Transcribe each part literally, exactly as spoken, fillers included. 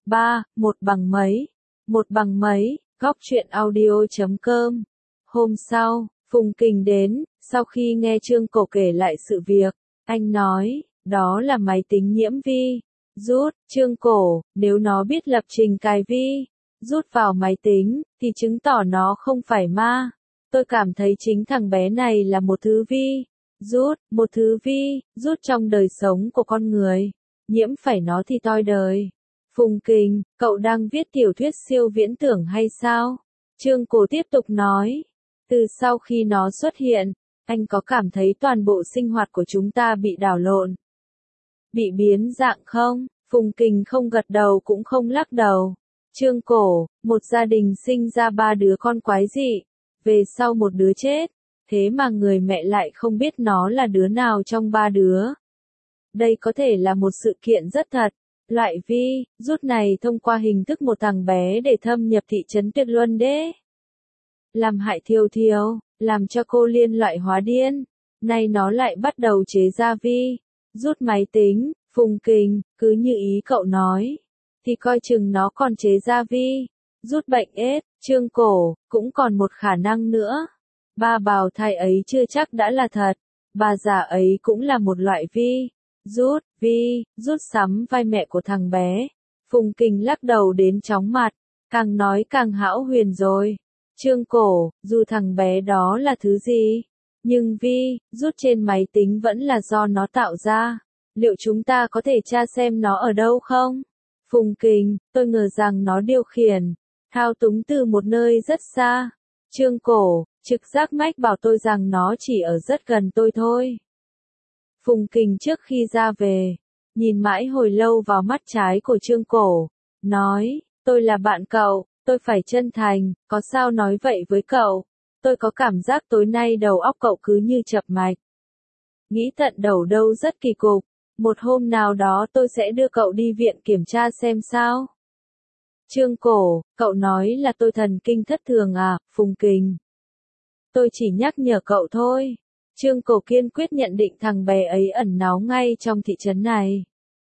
ba, một bằng mấy, một bằng mấy, góc truyện audio chấm com. Hôm sau, Phùng Kình đến, sau khi nghe Trương Cổ kể lại sự việc, anh nói, đó là máy tính nhiễm vi. Rút, Trương Cổ, nếu nó biết lập trình cài vi, rút vào máy tính, thì chứng tỏ nó không phải ma. Tôi cảm thấy chính thằng bé này là một thứ vi. Rút, một thứ vi, rút trong đời sống của con người. Nhiễm phải nó thì toi đời. Phùng Kình, cậu đang viết tiểu thuyết siêu viễn tưởng hay sao? Trương Cổ tiếp tục nói. Từ sau khi nó xuất hiện, anh có cảm thấy toàn bộ sinh hoạt của chúng ta bị đảo lộn, bị biến dạng không? Phùng Kình không gật đầu cũng không lắc đầu. Trương Cổ, một gia đình sinh ra ba đứa con quái dị, về sau một đứa chết, thế mà người mẹ lại không biết nó là đứa nào trong ba đứa. Đây có thể là một sự kiện rất thật. Loại vi, rút này thông qua hình thức một thằng bé để thâm nhập thị trấn Tuyệt Luân đế. Làm hại Thiều Thiều, làm cho cô Liên loại hóa điên. Nay nó lại bắt đầu chế ra vi, rút máy tính. Phùng Kình, cứ như ý cậu nói, thì coi chừng nó còn chế ra vi, rút bệnh ết. Trương Cổ, cũng còn một khả năng nữa. Ba bào thai ấy chưa chắc đã là thật, bà già ấy cũng là một loại vi. Rút, vi, rút sắm vai mẹ của thằng bé. Phùng Kình lắc đầu đến chóng mặt, càng nói càng hão huyền rồi. Trương Cổ, dù thằng bé đó là thứ gì, nhưng vi, rút trên máy tính vẫn là do nó tạo ra. Liệu chúng ta có thể tra xem nó ở đâu không? Phùng Kình, tôi ngờ rằng nó điều khiển, thao túng từ một nơi rất xa. Trương Cổ, trực giác mách bảo tôi rằng nó chỉ ở rất gần tôi thôi. Phùng Kình trước khi ra về, nhìn mãi hồi lâu vào mắt trái của Trương Cổ, nói, tôi là bạn cậu, tôi phải chân thành, có sao nói vậy với cậu? Tôi có cảm giác tối nay đầu óc cậu cứ như chập mạch. Nghĩ tận đầu đâu rất kỳ cục. Một hôm nào đó tôi sẽ đưa cậu đi viện kiểm tra xem sao. Trương Cổ, cậu nói là tôi thần kinh thất thường à? Phùng Kình, tôi chỉ nhắc nhở cậu thôi. Trương Cổ kiên quyết nhận định thằng bé ấy ẩn náu ngay trong thị trấn này.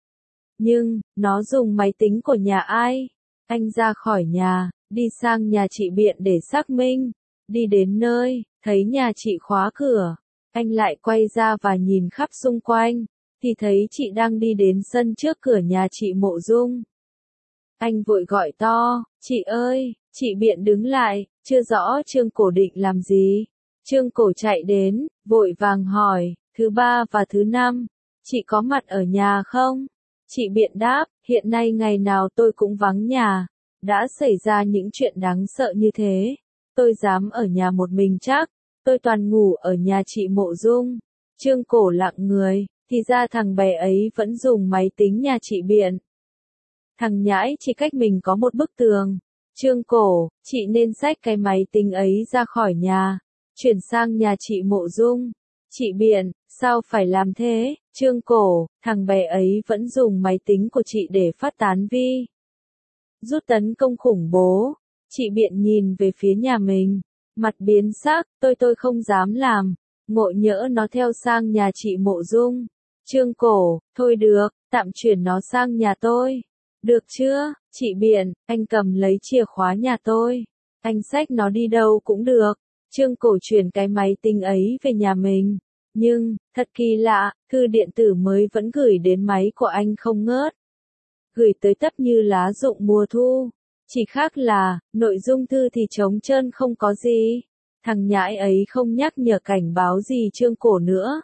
Nhưng, nó dùng máy tính của nhà ai? Anh ra khỏi nhà, đi sang nhà chị Biện để xác minh. Đi đến nơi, thấy nhà chị khóa cửa. Anh lại quay ra và nhìn khắp xung quanh, thì thấy chị đang đi đến sân trước cửa nhà chị Mộ Dung. Anh vội gọi to, chị ơi, chị Biện đứng lại, chưa rõ Trương Cổ định làm gì. Trương Cổ chạy đến, vội vàng hỏi, thứ ba và thứ năm, chị có mặt ở nhà không? Chị Biện đáp, hiện nay ngày nào tôi cũng vắng nhà, đã xảy ra những chuyện đáng sợ như thế, tôi dám ở nhà một mình chắc, tôi toàn ngủ ở nhà chị Mộ Dung. Trương Cổ lặng người, thì ra thằng bé ấy vẫn dùng máy tính nhà chị Biện. Thằng nhãi chỉ cách mình có một bức tường. Trương Cổ, chị nên xách cái máy tính ấy ra khỏi nhà, chuyển sang nhà chị Mộ Dung. Chị Biện, sao phải làm thế? Trương Cổ, thằng bé ấy vẫn dùng máy tính của chị để phát tán vi, rút tấn công khủng bố. Chị Biện nhìn về phía nhà mình, mặt biến sắc, tôi tôi không dám làm, ngộ nhỡ nó theo sang nhà chị Mộ Dung. Trương Cổ, thôi được, tạm chuyển nó sang nhà tôi. Được chưa, chị Biện, anh cầm lấy chìa khóa nhà tôi. Anh xách nó đi đâu cũng được. Trương Cổ chuyển cái máy tính ấy về nhà mình. Nhưng, thật kỳ lạ, thư điện tử mới vẫn gửi đến máy của anh không ngớt. Gửi tới tấp như lá rụng mùa thu. Chỉ khác là, nội dung thư thì trống trơn không có gì. Thằng nhãi ấy không nhắc nhở cảnh báo gì Trương Cổ nữa.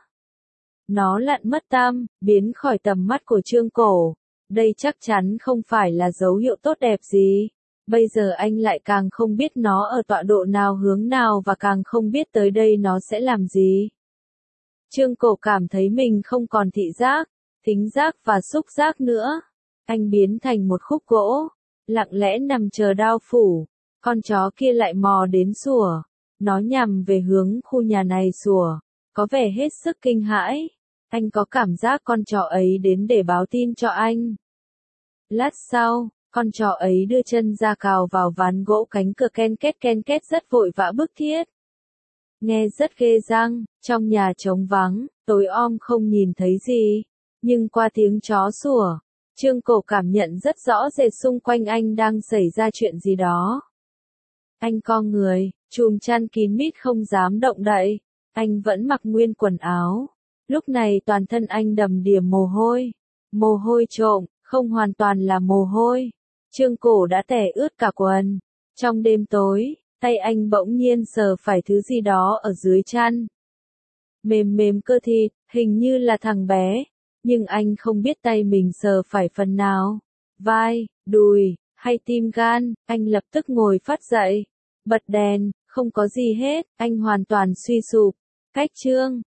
Nó lặn mất tăm, biến khỏi tầm mắt của Trương Cổ. Đây chắc chắn không phải là dấu hiệu tốt đẹp gì. Bây giờ anh lại càng không biết nó ở tọa độ nào hướng nào và càng không biết tới đây nó sẽ làm gì. Trương Cổ cảm thấy mình không còn thị giác, thính giác và xúc giác nữa. Anh biến thành một khúc gỗ, lặng lẽ nằm chờ đao phủ. Con chó kia lại mò đến sủa. Nó nhằm về hướng khu nhà này sủa, có vẻ hết sức kinh hãi. Anh có cảm giác con chó ấy đến để báo tin cho anh. Lát sau, con chó ấy đưa chân ra cào vào ván gỗ cánh cửa ken két ken két rất vội vã bức thiết. Nghe rất ghê răng, trong nhà trống vắng, tối om không nhìn thấy gì. Nhưng qua tiếng chó sủa, Trương Cổ cảm nhận rất rõ rệt xung quanh anh đang xảy ra chuyện gì đó. Anh co người, chùm chăn kín mít không dám động đậy. Anh vẫn mặc nguyên quần áo. Lúc này toàn thân anh đầm đìa mồ hôi. Mồ hôi trộm, không hoàn toàn là mồ hôi. Trương Cổ đã tè ướt cả quần. Trong đêm tối, tay anh bỗng nhiên sờ phải thứ gì đó ở dưới chăn. Mềm mềm cơ thịt, hình như là thằng bé. Nhưng anh không biết tay mình sờ phải phần nào. Vai, đùi, hay tim gan. Anh lập tức ngồi phát dậy. Bật đèn, không có gì hết. Anh hoàn toàn suy sụp. Cách chương